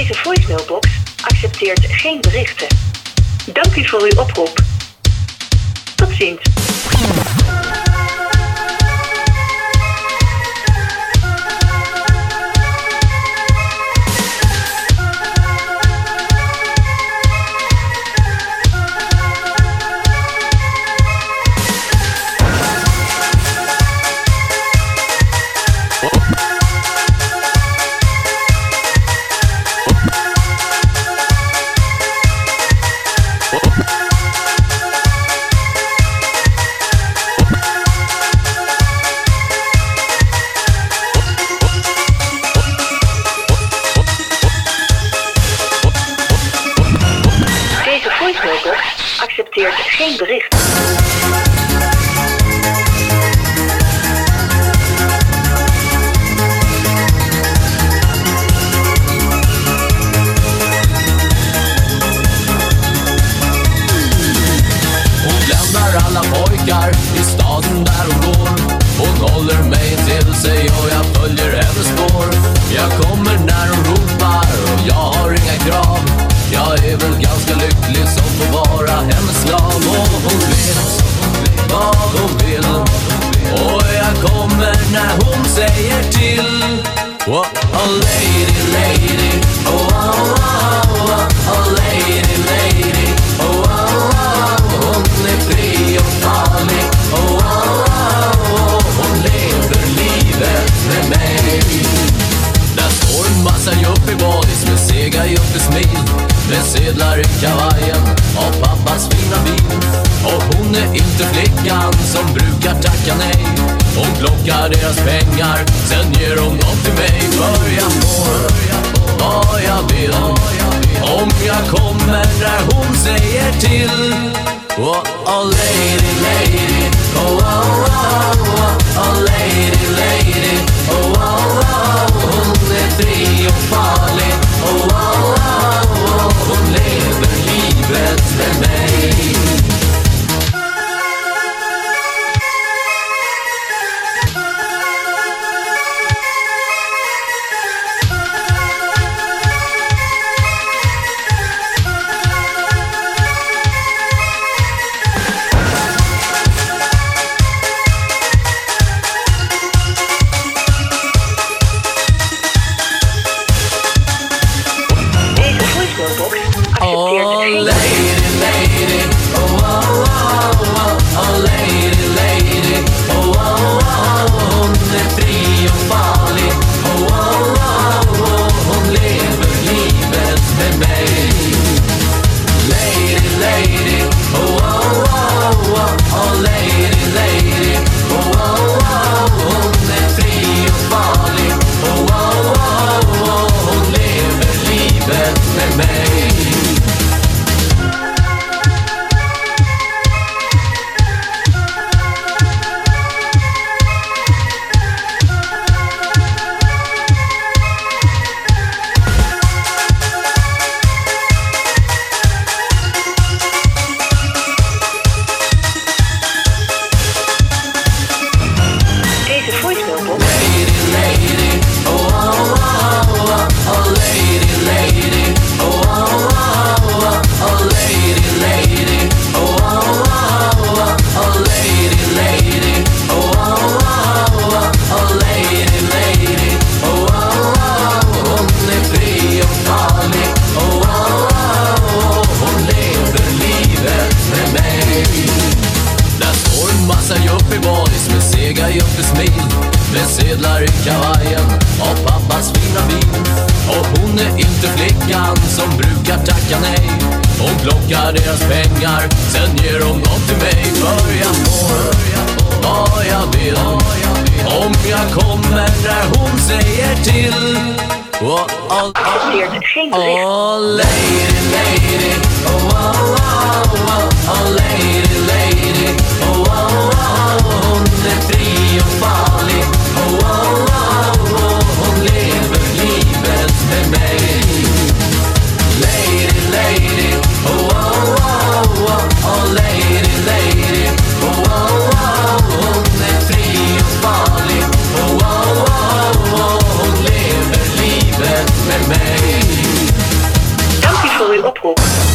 Deze voicemailbox accepteert geen berichten. Dank u voor uw oproep. Tot ziens. Accepteert geen bericht. Hon lämnar alla pojkar i staden där hon går. Hon håller mig till sig och jag följer hennes spår. Jag kommer när hon ropar och jag har inga krav. Jag är väl ganska lycklig som får vara hennes slav. Och hon vet vad hon vill. Och jag kommer när hon säger till. Oh, oh lady, lady. Oh, oh, oh, oh, oh lady, lady. Oh, oh, oh, hon är fri och farlig. Oh, oh, oh, oh, hon lever livet med mig. Där står en massa yuppie-boys med sega yuppie-smil. Med sedlar i kavajen av pappas fina bil. Och hon är inte flickan som brukar tacka nej. Hon plockar deras pengar, sen ger hon dem till mig. För jag får vad jag vill. Om jag kommer där hon säger till. Oh, oh lady, lady. Oh, oh, oh, oh, oh lady, lady. Oh, oh, oh, hon är fri och farlig. Oh, oh, oh, oh, hon lever livet med mig. Med sedlar i kavajen av pappas fina bil. Och hon är inte flickan som brukar tacka nej. Hon plockar deras pengar, sen ger hon dem till mig. För jag får vad jag vill. Om jag kommer där hon säger till. Oh, oh, oh lady, lady. Oh, oh, oh, oh, oh lady, lady. Oh, oh, oh, hon är fri och farlig. Oh, oh, oh, oh, hon lever livet med mig. Lady, lady. Oh, oh, oh, oh, oh lady, lady. Oh, oh, oh, hon är fri och farlig. Oh, oh, oh, oh, hon lever livet med mig. uw oproep.